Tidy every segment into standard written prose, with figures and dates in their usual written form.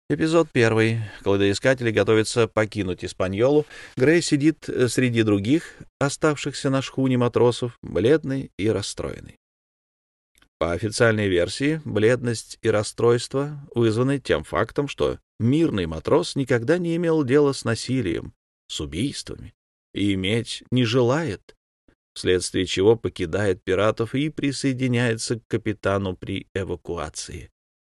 Эпизод 1. Кладоискатели готовятся покинуть Испаньолу. Грей сидит среди других, оставшихся на шхуне матросов, бледный и расстроенный. По официальной версии, бледность и расстройство вызваны тем фактом, что мирный матрос никогда не имел дела с насилием, с убийствами, и иметь не желает, вследствие чего покидает пиратов и присоединяется к капитану при эвакуации.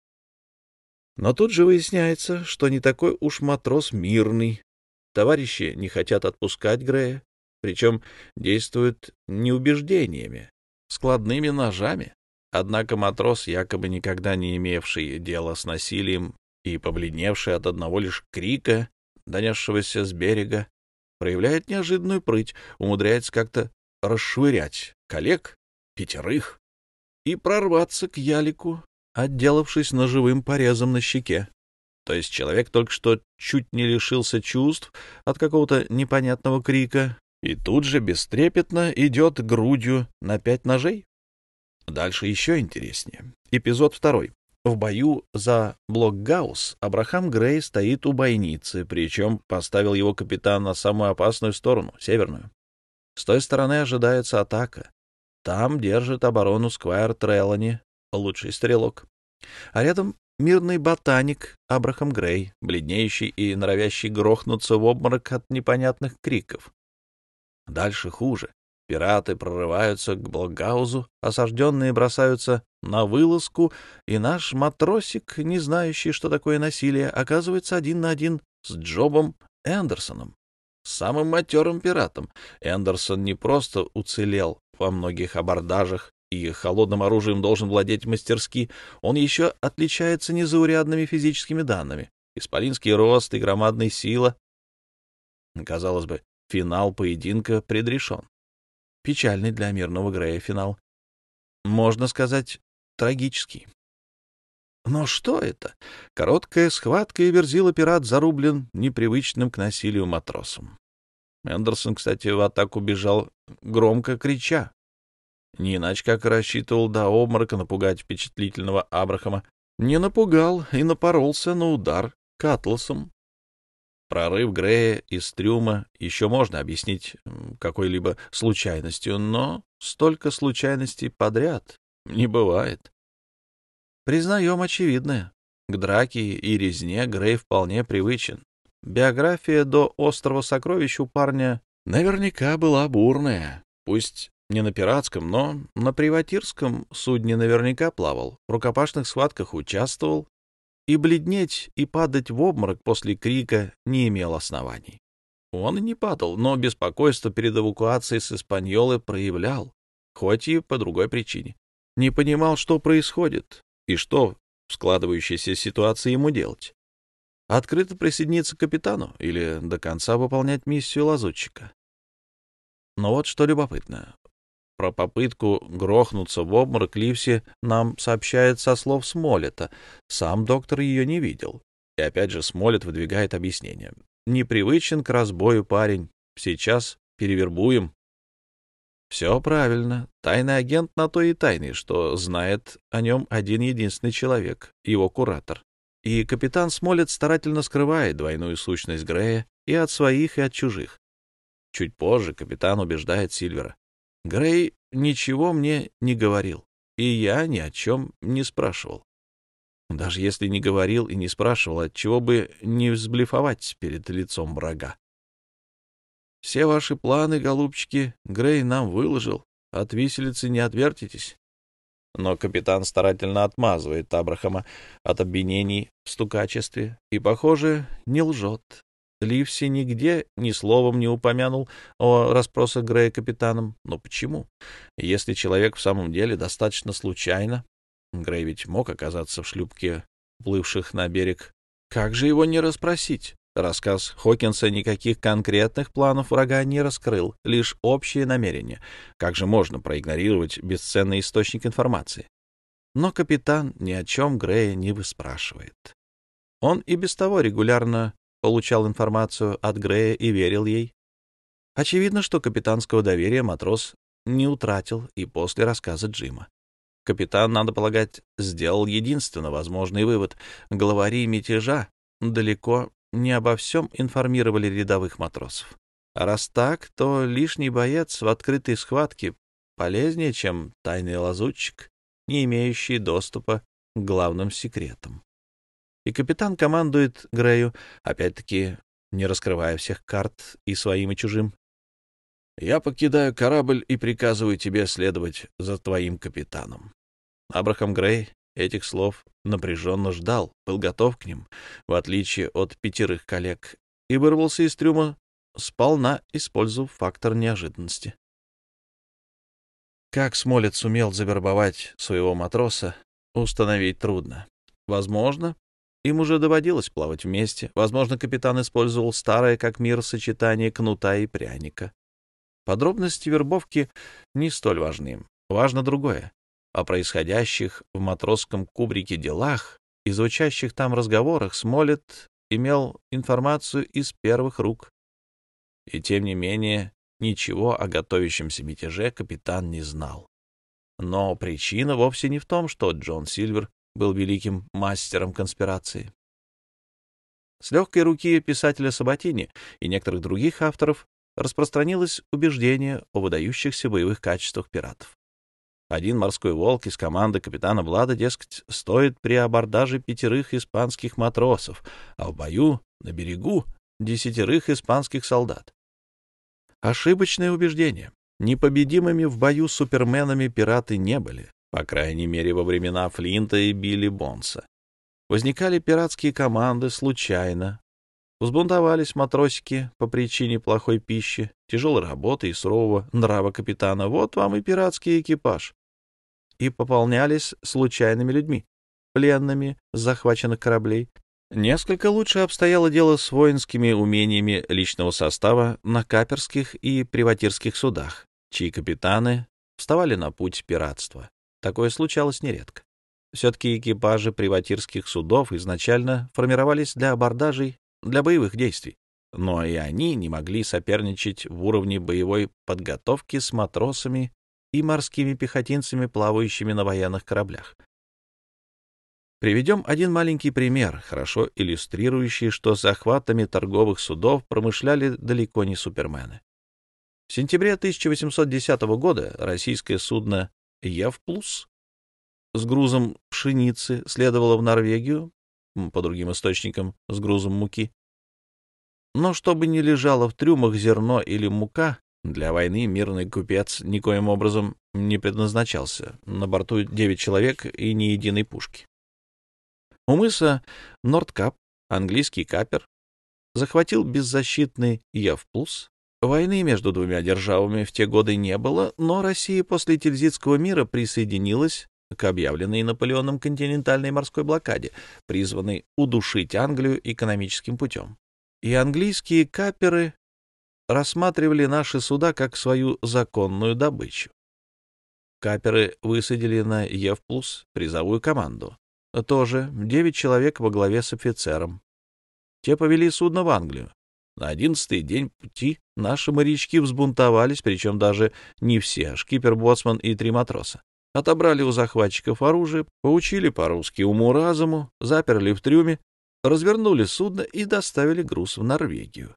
Но тут же выясняется, что не такой уж матрос мирный. Товарищи не хотят отпускать Грея, причем действуют не убеждениями, складными ножами. Однако матрос, якобы никогда не имевший дела с насилием и побледневший от одного лишь крика, донесшегося с берега, проявляет неожиданную прыть, умудряется как-то расшвырять коллег, 5, и прорваться к ялику, отделавшись ножевым порезом на щеке. То есть человек только что чуть не лишился чувств от какого-то непонятного крика и тут же бестрепетно идет грудью на 5 ножей. Дальше еще интереснее. Эпизод 2. В бою за Блокгаус Абрахам Грей стоит у бойницы, причем поставил его капитан на самую опасную сторону, северную. С той стороны ожидается атака. Там держит оборону Сквайр Трелани, лучший стрелок. А рядом мирный ботаник Абрахам Грей, бледнеющий и норовящий грохнуться в обморок от непонятных криков. Дальше хуже. Пираты прорываются к Блокгаузу, осажденные бросаются на вылазку, и наш матросик, не знающий, что такое насилие, оказывается 1 на 1 с Джобом Эндерсоном, самым матерым пиратом. Эндерсон не просто уцелел во многих абордажах и холодным оружием должен владеть мастерски, он еще отличается незаурядными физическими данными. Исполинский рост и громадная сила. Казалось бы, финал поединка предрешен. Печальный для мирного Грея финал. Можно сказать, трагический. Но что это? Короткая схватка, и Верзила-пират зарублен непривычным к насилию матросом. Эндерсон, кстати, в атаку бежал, громко крича. Не иначе как рассчитывал до обморока напугать впечатлительного Абрахама. Не напугал и напоролся на удар Катласом. Прорыв Грея из трюма еще можно объяснить какой-либо случайностью, но столько случайностей подряд не бывает. Признаем очевидное. К драке и резне Грей вполне привычен. Биография до острова Сокровищ у парня наверняка была бурная. Пусть не на пиратском, но на приватирском судне наверняка плавал, в рукопашных схватках участвовал, и бледнеть и падать в обморок после крика не имел оснований. Он и не падал, но беспокойство перед эвакуацией с Испаньолы проявлял, хоть и по другой причине. Не понимал, что происходит и что в складывающейся ситуации ему делать. Открыто присоединиться к капитану или до конца выполнять миссию лазутчика. Но вот что любопытно. Про попытку грохнуться в обморок Ливси нам сообщает со слов Смолета. Сам доктор ее не видел. И опять же Смолет выдвигает объяснение. Непривычен к разбою парень. Сейчас перевербуем. Все правильно. Тайный агент на то и тайный, что знает о нем один-единственный человек, его куратор. И капитан Смолет старательно скрывает двойную сущность Грея и от своих, и от чужих. Чуть позже капитан убеждает Сильвера. Грей ничего мне не говорил, и я ни о чем не спрашивал. Даже если не говорил и не спрашивал, отчего бы не взблефовать перед лицом врага. Все ваши планы, голубчики, Грей нам выложил, от виселицы не отвертитесь. Но капитан старательно отмазывает Абрахама от обвинений в стукачестве и, похоже, не лжет. Ливси нигде ни словом не упомянул о расспросах Грея капитаном. Но почему? Если человек в самом деле достаточно случайно, Грей ведь мог оказаться в шлюпке, плывших на берег, как же его не расспросить? Рассказ Хокинса никаких конкретных планов врага не раскрыл, лишь общие намерения. Как же можно проигнорировать бесценный источник информации? Но капитан ни о чем Грея не выспрашивает. Он и без того регулярно получал информацию от Грея и верил ей. Очевидно, что капитанского доверия матрос не утратил и после рассказа Джима. Капитан, надо полагать, сделал единственно возможный вывод. Главари мятежа далеко не обо всем информировали рядовых матросов. А раз так, то лишний боец в открытой схватке полезнее, чем тайный лазутчик, не имеющий доступа к главным секретам. И капитан командует Грею, опять-таки не раскрывая всех карт и своим, и чужим. «Я покидаю корабль и приказываю тебе следовать за твоим капитаном». Абрахам Грей этих слов напряженно ждал, был готов к ним, в отличие от 5 коллег, и вырвался из трюма, сполна использовав фактор неожиданности. Как Смолет сумел завербовать своего матроса, установить трудно. Возможно, им уже доводилось плавать вместе, возможно, капитан использовал старое как мир сочетание кнута и пряника. Подробности вербовки не столь важны. Важно другое. О происходящих в матросском кубрике делах и звучащих там разговорах Смолет имел информацию из первых рук. И тем не менее, ничего о готовящемся мятеже капитан не знал. Но причина вовсе не в том, что Джон Сильвер был великим мастером конспирации. С легкой руки писателя Сабатини и некоторых других авторов распространилось убеждение о выдающихся боевых качествах пиратов. Один морской волк из команды капитана Блада, дескать, стоит при абордаже 5 испанских матросов, а в бою на берегу 10 испанских солдат. Ошибочное убеждение. Непобедимыми в бою суперменами пираты не были, по крайней мере, во времена Флинта и Билли Бонса. Возникали пиратские команды случайно. Взбунтовались матросики по причине плохой пищи, тяжелой работы и сурового нрава капитана. Вот вам и пиратский экипаж. И пополнялись случайными людьми, пленными с захваченных кораблей. Несколько лучше обстояло дело с воинскими умениями личного состава на каперских и приватирских судах, чьи капитаны вставали на путь пиратства. Такое случалось нередко. Все-таки экипажи приватирских судов изначально формировались для абордажей, для боевых действий, но и они не могли соперничать в уровне боевой подготовки с матросами и морскими пехотинцами, плавающими на военных кораблях. Приведем один маленький пример, хорошо иллюстрирующий, что захватами торговых судов промышляли далеко не супермены. В сентябре 1810 года российское судно «Евплус» с грузом пшеницы следовало в Норвегию, по другим источникам, с грузом муки. Но чтобы не лежало в трюмах зерно или мука, для войны мирный купец никоим образом не предназначался. На борту 9 человек и ни единой пушки. У мыса Нордкап английский капер захватил беззащитный Евплус. Войны между двумя державами в те годы не было, но Россия после Тильзитского мира присоединилась к объявленной Наполеоном континентальной морской блокаде, призванной удушить Англию экономическим путем. И английские каперы рассматривали наши суда как свою законную добычу. Каперы высадили на Евплус призовую команду. Тоже 9 человек во главе с офицером. Те повели судно в Англию. На 11-й день пути наши морячки взбунтовались, причем даже не все, шкипер, боцман и 3 матроса. Отобрали у захватчиков оружие, поучили по-русски уму-разуму, заперли в трюме, развернули судно и доставили груз в Норвегию.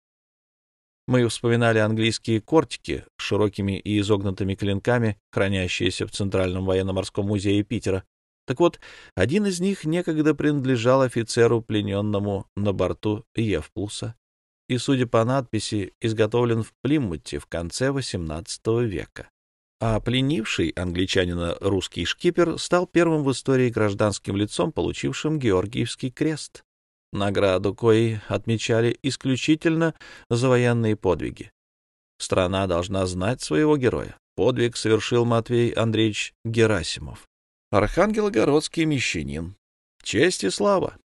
Мы вспоминали английские кортики с широкими и изогнутыми клинками, хранящиеся в Центральном военно-морском музее Питера. Так вот, один из них некогда принадлежал офицеру, плененному на борту Евплуса, и, судя по надписи, изготовлен в Плимуте в конце XVIII века. А пленивший англичанина русский шкипер стал первым в истории гражданским лицом, получившим Георгиевский крест, награду коей отмечали исключительно за военные подвиги. Страна должна знать своего героя. Подвиг совершил Матвей Андреевич Герасимов, архангелогородский мещанин. Честь и слава!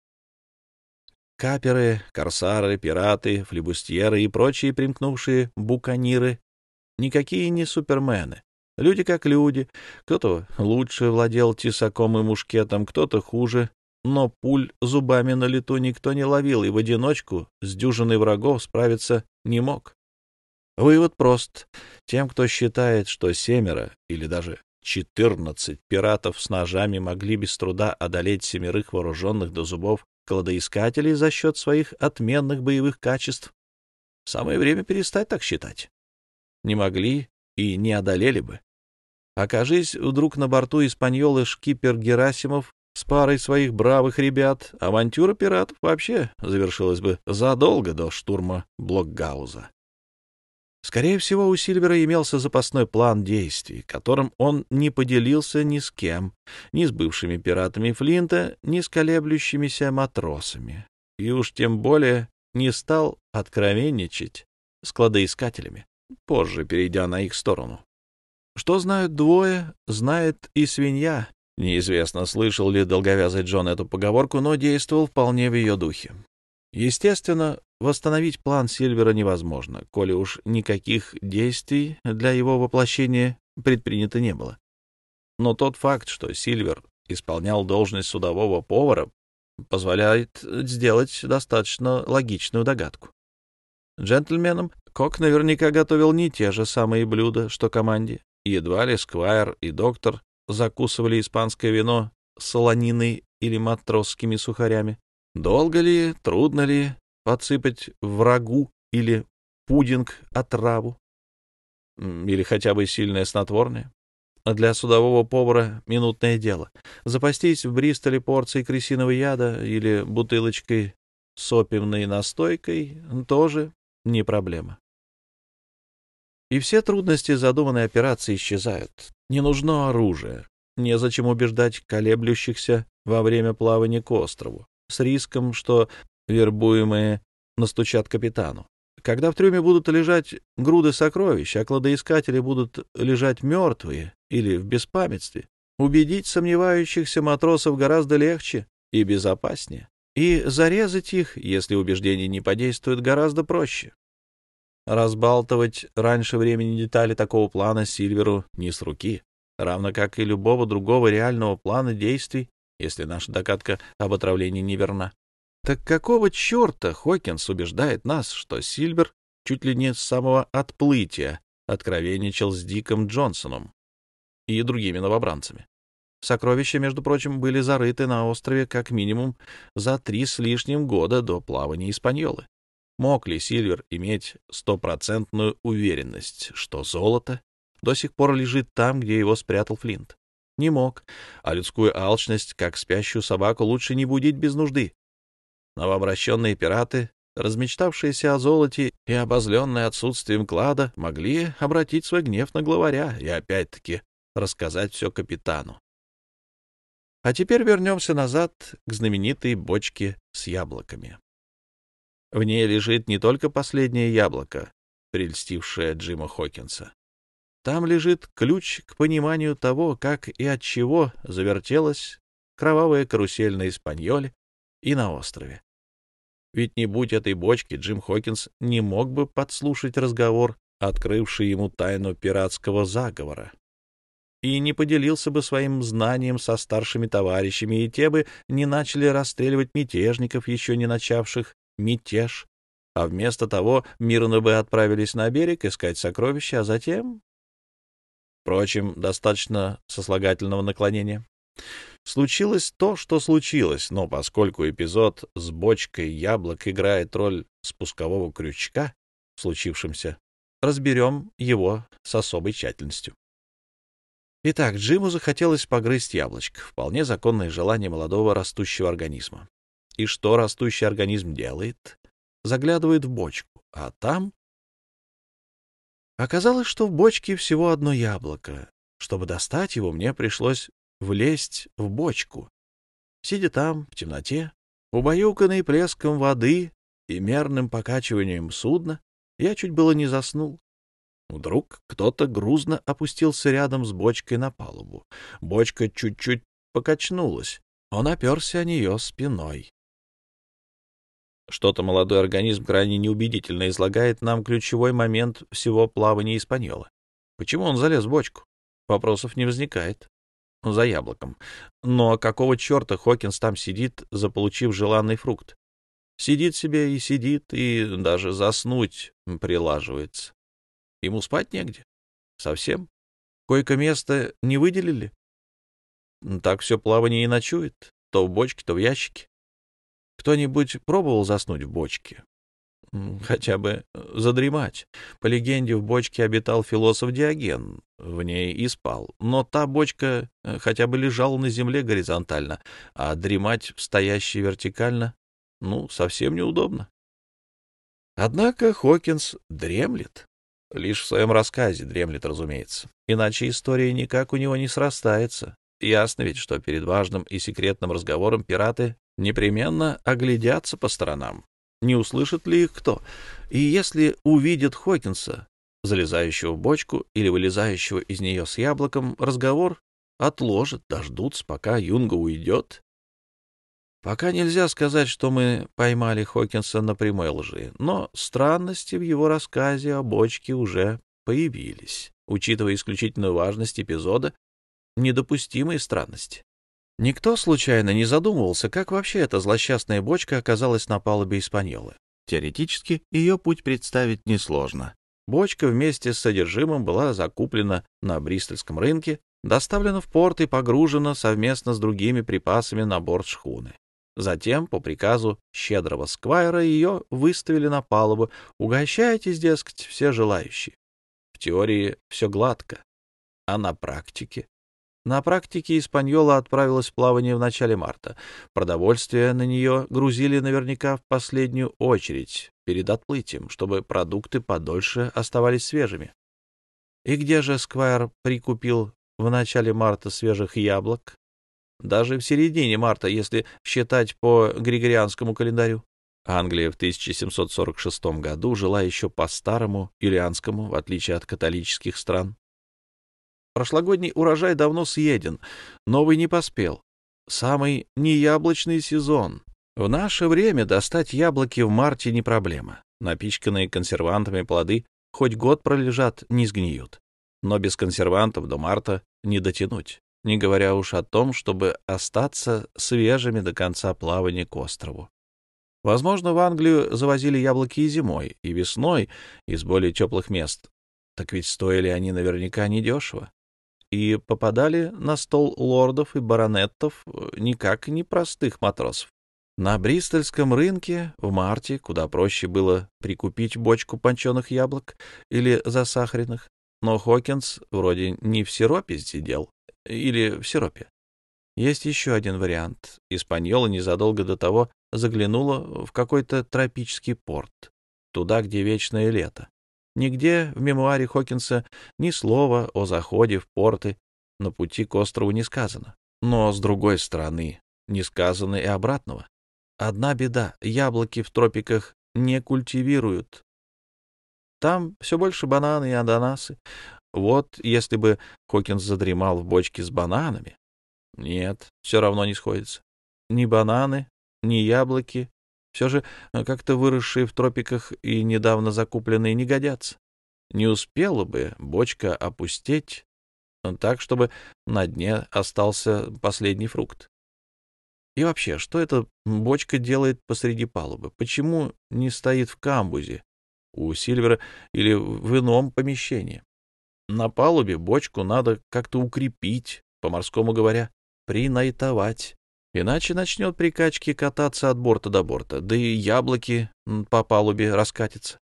Каперы, корсары, пираты, флибустьеры и прочие примкнувшие буканиры никакие не супермены. Люди как люди. Кто-то лучше владел тесаком и мушкетом, кто-то хуже. Но пуль зубами на лету никто не ловил, и в одиночку с дюжиной врагов справиться не мог. Вывод прост. Тем, кто считает, что 7 или даже 14 пиратов с ножами могли без труда одолеть 7 вооруженных до зубов кладоискателей за счет своих отменных боевых качеств. Самое время перестать так считать. Не могли и не одолели бы. Окажись вдруг на борту «Испаньолы» шкипер Герасимов с парой своих бравых ребят, авантюра пиратов вообще завершилась бы задолго до штурма Блокгауза. Скорее всего, у Сильвера имелся запасной план действий, которым он не поделился ни с кем, ни с бывшими пиратами Флинта, ни с колеблющимися матросами, и уж тем более не стал откровенничать с кладоискателями, позже перейдя на их сторону. Что знают двое, знает и свинья. Неизвестно, слышал ли долговязый Джон эту поговорку, но действовал вполне в ее духе. Естественно, восстановить план Сильвера невозможно, коли уж никаких действий для его воплощения предпринято не было. Но тот факт, что Сильвер исполнял должность судового повара, позволяет сделать достаточно логичную догадку. Джентльменам Кок наверняка готовил не те же самые блюда, что команде. Едва ли Сквайр и доктор закусывали испанское вино солониной или матросскими сухарями. Долго ли, трудно ли подсыпать в рагу или пудинг отраву? Или хотя бы сильное снотворное? А для судового повара минутное дело. Запастись в Бристоле порцией крысиного яда или бутылочкой с опиумной настойкой тоже не проблема. И все трудности задуманной операции исчезают. Не нужно оружие. Незачем убеждать колеблющихся во время плавания к острову, с риском, что вербуемые настучат капитану. Когда в трюме будут лежать груды сокровищ, а кладоискатели будут лежать мертвые или в беспамятстве, убедить сомневающихся матросов гораздо легче и безопаснее. И зарезать их, если убеждение не подействует, гораздо проще. Разбалтывать раньше времени детали такого плана Сильверу не с руки, равно как и любого другого реального плана действий, если наша догадка об отравлении неверна. Так какого черта Хокинс убеждает нас, что Сильвер чуть ли не с самого отплытия откровенничал с Диком Джонсоном и другими новобранцами? Сокровища, между прочим, были зарыты на острове как минимум за 3 с лишним года до плавания Испаньолы. Мог ли Сильвер иметь стопроцентную уверенность, что золото до сих пор лежит там, где его спрятал Флинт? Не мог, а людскую алчность, как спящую собаку, лучше не будить без нужды. Новообращенные пираты, размечтавшиеся о золоте и обозленные отсутствием клада, могли обратить свой гнев на главаря и опять-таки рассказать все капитану. А теперь вернемся назад к знаменитой бочке с яблоками. В ней лежит не только последнее яблоко, прельстившее Джима Хокинса. Там лежит ключ к пониманию того, как и от чего завертелась кровавая карусель на Испаньоле и на острове. Ведь не будь этой бочки, Джим Хокинс не мог бы подслушать разговор, открывший ему тайну пиратского заговора, и не поделился бы своим знанием со старшими товарищами, и те бы не начали расстреливать мятежников, еще не начавших мятеж, а вместо того мирно бы отправились на берег искать сокровища, а затем... Впрочем, достаточно сослагательного наклонения. Случилось то, что случилось, но поскольку эпизод с бочкой яблок играет роль спускового крючка в случившемся, разберем его с особой тщательностью. Итак, Джиму захотелось погрызть яблочко, вполне законное желание молодого растущего организма. И что растущий организм делает? Заглядывает в бочку, а там... Оказалось, что в бочке всего одно яблоко. Чтобы достать его, мне пришлось влезть в бочку. Сидя там, в темноте, убаюканный плеском воды и мерным покачиванием судна, я чуть было не заснул. Вдруг кто-то грузно опустился рядом с бочкой на палубу. Бочка чуть-чуть покачнулась. Он оперся о нее спиной. Что-то молодой организм крайне неубедительно излагает нам ключевой момент всего плавания Испаньолы. Почему он залез в бочку? Вопросов не возникает. За яблоком. Но какого черта Хокинс там сидит, заполучив желанный фрукт? Сидит себе и сидит, и даже заснуть прилаживается. Ему спать негде? Совсем? Койко-место не выделили? Так все плавание и ночует. То в бочке, то в ящике. Кто-нибудь пробовал заснуть в бочке? Хотя бы задремать. По легенде, в бочке обитал философ Диоген, в ней и спал. Но та бочка хотя бы лежала на земле горизонтально, а дремать в стоящей вертикально, совсем неудобно. Однако Хокинс дремлет. Лишь в своем рассказе дремлет, разумеется. Иначе история никак у него не срастается. Ясно ведь, что перед важным и секретным разговором пираты непременно оглядятся по сторонам. Не услышит ли их кто? И если увидят Хокинса, залезающего в бочку или вылезающего из нее с яблоком, разговор отложат, дождутся, пока Юнга уйдет. Пока нельзя сказать, что мы поймали Хокинса на прямой лжи, но странности в его рассказе о бочке уже появились, учитывая исключительную важность эпизода, недопустимые странности. Никто случайно не задумывался, как вообще эта злосчастная бочка оказалась на палубе Испаньолы. Теоретически ее путь представить несложно. Бочка вместе с содержимым была закуплена на Бристольском рынке, доставлена в порт и погружена совместно с другими припасами на борт шхуны. Затем, по приказу щедрого сквайра, ее выставили на палубу. Угощайтесь, дескать, все желающие. В теории все гладко. А на практике? На практике Испаньола отправилась в плавание в начале марта. Продовольствие на нее грузили наверняка в последнюю очередь перед отплытием, чтобы продукты подольше оставались свежими. И где же сквайр прикупил в начале марта свежих яблок? Даже в середине марта, если считать по григорианскому календарю. Англия в 1746 году жила еще по старому юлианскому, в отличие от католических стран. Прошлогодний урожай давно съеден, новый не поспел. Самый неяблочный сезон. В наше время достать яблоки в марте не проблема. Напичканные консервантами плоды хоть год пролежат, не сгниют. Но без консервантов до марта не дотянуть, не говоря уж о том, чтобы остаться свежими до конца плавания к острову. Возможно, в Англию завозили яблоки и зимой, и весной из более теплых мест. Так ведь стоили они наверняка недешево. И попадали на стол лордов и баронетов никак не простых матросов. На Бристольском рынке в марте куда проще было прикупить бочку панченых яблок или засахаренных, но Хокинс вроде не в сиропе сидел, или в сиропе. Есть еще один вариант. Испаньола незадолго до того заглянула в какой-то тропический порт, туда, где вечное лето. Нигде в мемуаре Хокинса ни слова о заходе в порты на пути к острову не сказано. Но, с другой стороны, не сказано и обратного. Одна беда — яблоки в тропиках не культивируют. Там все больше бананы и ананасы. Вот если бы Хокинс задремал в бочке с бананами... Нет, все равно не сходится. Ни бананы, ни яблоки, все же как-то выросшие в тропиках и недавно закупленные, не годятся. Не успела бы бочка опустеть так, чтобы на дне остался последний фрукт. И вообще, что эта бочка делает посреди палубы? Почему не стоит в камбузе у Сильвера или в ином помещении? На палубе бочку надо как-то укрепить, по-морскому говоря, принайтовать. Иначе начнет при качке кататься от борта до борта, да и яблоки по палубе раскатятся.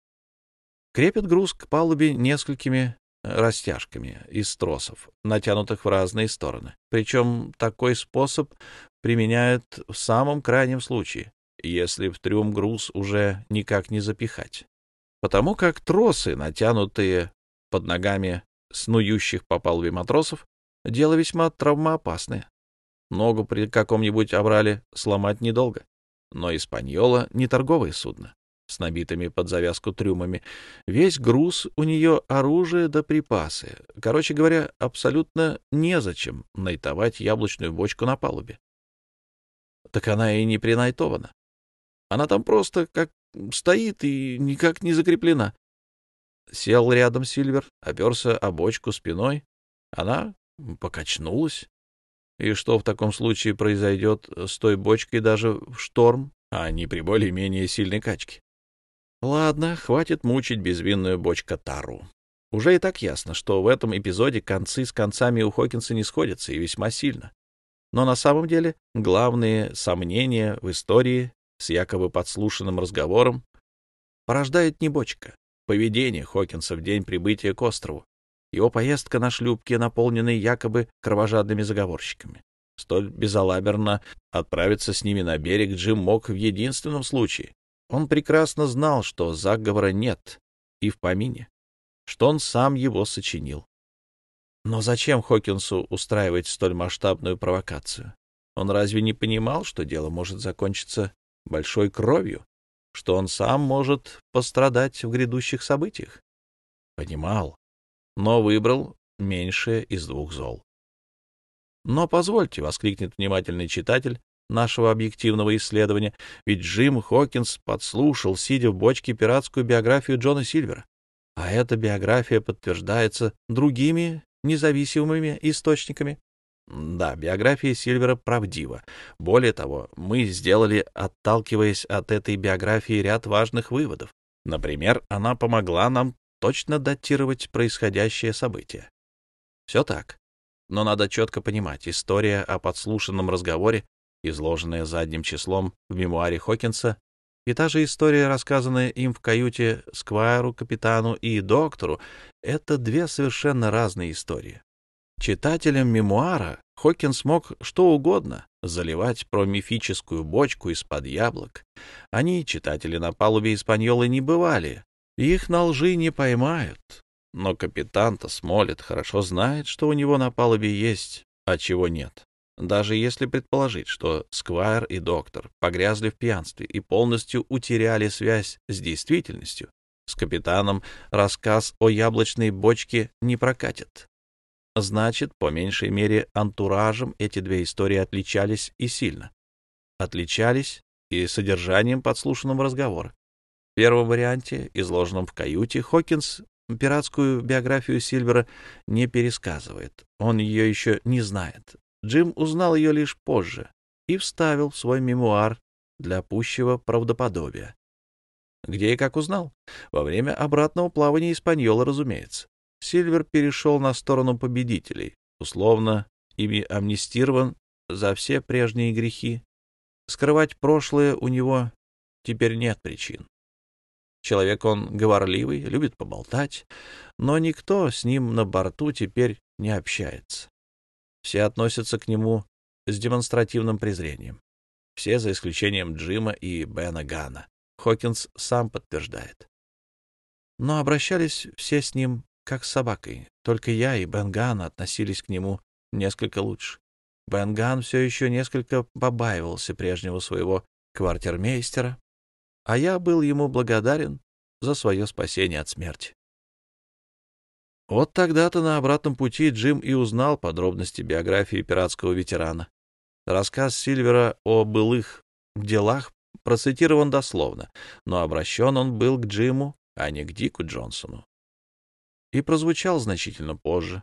Крепят груз к палубе несколькими растяжками из тросов, натянутых в разные стороны. Причем такой способ применяют в самом крайнем случае, если в трюм груз уже никак не запихать. Потому как тросы, натянутые под ногами снующих по палубе матросов, дело весьма травмоопасное. Ногу при каком-нибудь обрале сломать недолго. Но Испаньола — не торговое судно с набитыми под завязку трюмами. Весь груз у нее — оружие да припасы. Короче говоря, абсолютно незачем найтовать яблочную бочку на палубе. Так она и не принайтована. Она там просто как стоит и никак не закреплена. Сел рядом Сильвер, оперся о бочку спиной. Она покачнулась. И что в таком случае произойдет с той бочкой даже в шторм, а не при более-менее сильной качке? Ладно, хватит мучить безвинную бочка-тару. Уже и так ясно, что в этом эпизоде концы с концами у Хокинса не сходятся, и весьма сильно. Но на самом деле главные сомнения в истории с якобы подслушанным разговором порождает не бочка. Поведение Хокинса в день прибытия к острову. Его поездка на шлюпке, наполненной якобы кровожадными заговорщиками. Столь безалаберно отправиться с ними на берег Джим мог в единственном случае. Он прекрасно знал, что заговора нет и в помине, что он сам его сочинил. Но зачем Хокинсу устраивать столь масштабную провокацию? Он разве не понимал, что дело может закончиться большой кровью, что он сам может пострадать в грядущих событиях? Понимал, но выбрал меньшее из двух зол. Но позвольте, — воскликнет внимательный читатель нашего объективного исследования, ведь Джим Хокинс подслушал, сидя в бочке, пиратскую биографию Джона Сильвера. А эта биография подтверждается другими независимыми источниками. Да, биография Сильвера правдива. Более того, мы сделали, отталкиваясь от этой биографии, ряд важных выводов. Например, она помогла нам точно датировать происходящее событие. Все так. Но надо четко понимать, история о подслушанном разговоре, изложенная задним числом в мемуаре Хокинса, и та же история, рассказанная им в каюте Сквайру, капитану и доктору, это две совершенно разные истории. Читателям мемуара Хокинс мог что угодно заливать про мифическую бочку из-под яблок. Они, читатели на палубе Испаньолы, не бывали, их на лжи не поймают. Но капитан-то Смолетт хорошо знает, что у него на палубе есть, а чего нет. Даже если предположить, что Сквайр и доктор погрязли в пьянстве и полностью утеряли связь с действительностью, с капитаном рассказ о яблочной бочке не прокатит. Значит, по меньшей мере, антуражем эти две истории отличались и сильно. Отличались и содержанием подслушанного разговора. В первом варианте, изложенном в каюте, Хокинс пиратскую биографию Сильвера не пересказывает. Он ее еще не знает. Джим узнал ее лишь позже и вставил в свой мемуар для пущего правдоподобия. Где и как узнал? Во время обратного плавания Испаньола, разумеется. Сильвер перешел на сторону победителей, условно ими амнистирован за все прежние грехи. Скрывать прошлое у него теперь нет причин. Человек он говорливый, любит поболтать, но никто с ним на борту теперь не общается. Все относятся к нему с демонстративным презрением. Все, за исключением Джима и Бена Ганна. Хокинс сам подтверждает. Но обращались все с ним как с собакой. Только я и Бен Ганн относились к нему несколько лучше. Бен Ганн все еще несколько побаивался прежнего своего квартирмейстера, а я был ему благодарен за свое спасение от смерти. Вот тогда-то на обратном пути Джим и узнал подробности биографии пиратского ветерана. Рассказ Сильвера о былых делах процитирован дословно, но обращен он был к Джиму, а не к Дику Джонсону, и прозвучал значительно позже.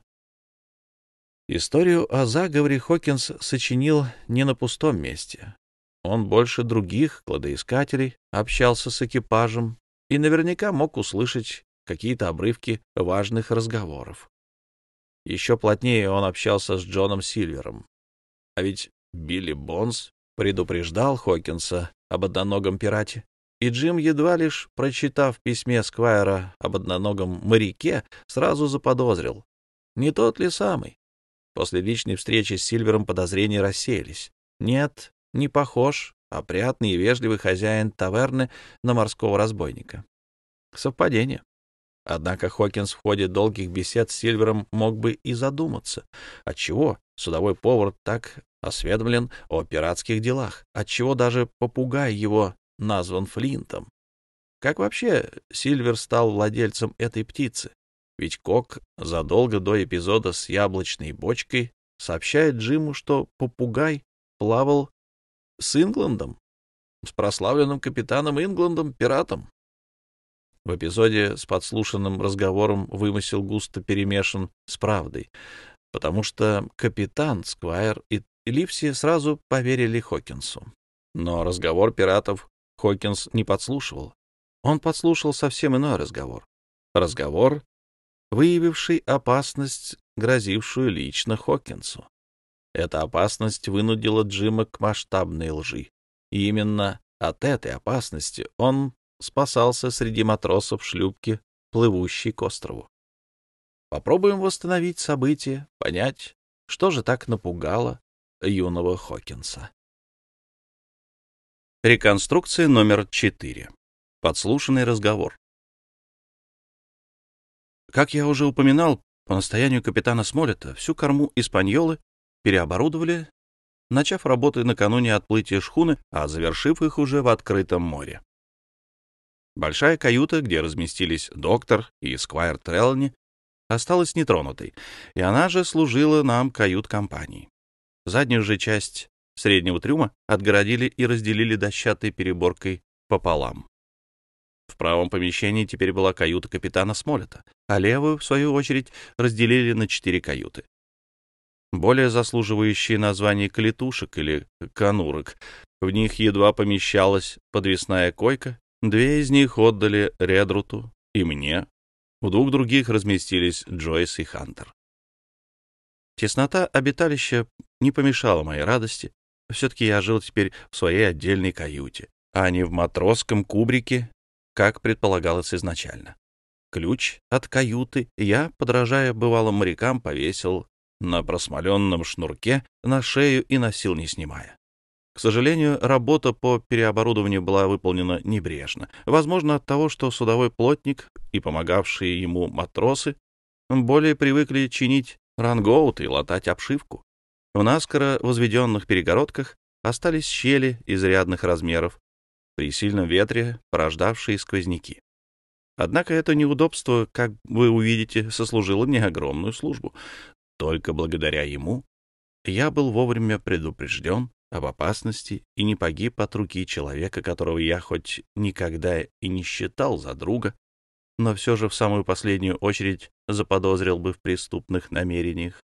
Историю о заговоре Хокинс сочинил не на пустом месте. Он больше других кладоискателей общался с экипажем и наверняка мог услышать какие-то обрывки важных разговоров. Еще плотнее он общался с Джоном Сильвером. А ведь Билли Бонс предупреждал Хокинса об одноногом пирате, и Джим, едва лишь прочитав в письме Сквайра об одноногом моряке, сразу заподозрил, не тот ли самый. После личной встречи с Сильвером подозрения рассеялись. Нет, не похож опрятный и вежливый хозяин таверны на морского разбойника. Совпадение. Однако Хокинс в ходе долгих бесед с Сильвером мог бы и задуматься, отчего судовой повар так осведомлен о пиратских делах, отчего даже попугай его назван Флинтом. Как вообще Сильвер стал владельцем этой птицы? Ведь Кок задолго до эпизода с яблочной бочкой сообщает Джиму, что попугай плавал с Ингландом, с прославленным капитаном Ингландом, пиратом. В эпизоде с подслушанным разговором вымысел густо перемешан с правдой, потому что капитан, Сквайр и Ливси сразу поверили Хокинсу. Но разговор пиратов Хокинс не подслушивал. Он подслушал совсем иной разговор. Разговор, выявивший опасность, грозившую лично Хокинсу. Эта опасность вынудила Джима к масштабной лжи. И именно от этой опасности он спасался среди матросов шлюпки, плывущей к острову. Попробуем восстановить события, понять, что же так напугало юного Хокинса. Реконструкция номер 4. Подслушанный разговор. Как я уже упоминал, по настоянию капитана Смолета всю корму «Испаньолы» переоборудовали, начав работы накануне отплытия шхуны, а завершив их уже в открытом море. Большая каюта, где разместились доктор и сквайр Треллани, осталась нетронутой, и она же служила нам кают-компанией. Заднюю же часть среднего трюма отгородили и разделили дощатой переборкой пополам. В правом помещении теперь была каюта капитана Смолета, а левую, в свою очередь, разделили на 4 каюты. Более заслуживающие названий клетушек или конурок. В них едва помещалась подвесная койка, 2 из них отдали Редруту и мне, в 2 других разместились Джойс и Хантер. Теснота обиталища не помешала моей радости. Все-таки я жил теперь в своей отдельной каюте, а не в матросском кубрике, как предполагалось изначально. Ключ от каюты я, подражая бывалым морякам, повесил на просмоленном шнурке на шею и носил, не снимая. К сожалению, работа по переоборудованию была выполнена небрежно. Возможно, от того, что судовой плотник и помогавшие ему матросы более привыкли чинить рангоут и латать обшивку. В наскоро возведенных перегородках остались щели изрядных размеров, при сильном ветре порождавшие сквозняки. Однако это неудобство, как вы увидите, сослужило мне огромную службу. Только благодаря ему я был вовремя предупрежден об опасности и не погиб от руки человека, которого я хоть никогда и не считал за друга, но все же в самую последнюю очередь заподозрил бы в преступных намерениях.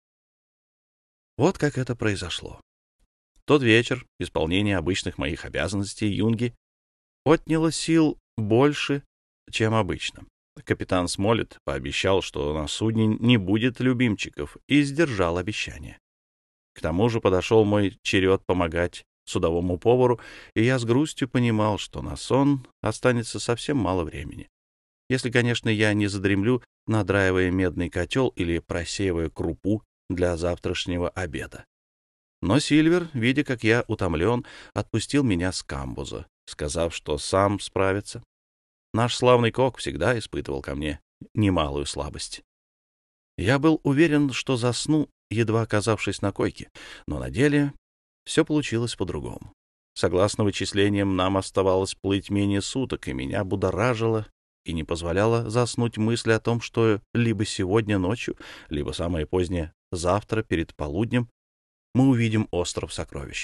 Вот как это произошло. Тот вечер исполнение обычных моих обязанностей юнги отняло сил больше, чем обычно. Капитан Смолет пообещал, что на судне не будет любимчиков, и сдержал обещание. К тому же подошел мой черед помогать судовому повару, и я с грустью понимал, что на сон останется совсем мало времени. Если, конечно, я не задремлю, надраивая медный котел или просеивая крупу для завтрашнего обеда. Но Сильвер, видя, как я утомлен, отпустил меня с камбуза, сказав, что сам справится. Наш славный кок всегда испытывал ко мне немалую слабость. Я был уверен, что засну, едва оказавшись на койке, но на деле все получилось по-другому. Согласно вычислениям, нам оставалось плыть менее суток, и меня будоражило и не позволяло заснуть мысль о том, что либо сегодня ночью, либо самое позднее завтра перед полуднем мы увидим остров сокровищ.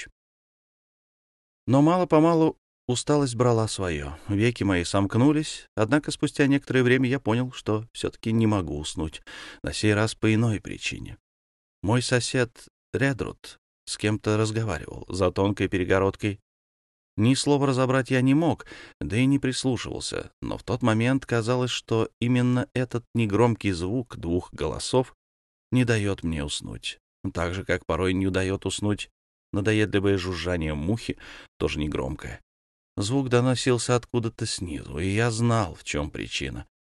Но мало-помалу усталость брала свое. Веки мои сомкнулись, однако спустя некоторое время я понял, что все-таки не могу уснуть, на сей раз по иной причине. Мой сосед Редрут с кем-то разговаривал за тонкой перегородкой. Ни слова разобрать я не мог, да и не прислушивался, но в тот момент казалось, что именно этот негромкий звук 2 голосов не дает мне уснуть, так же, как порой не дает уснуть надоедливое жужжание мухи, тоже негромкое. Звук доносился откуда-то снизу, и я знал, в чем причина.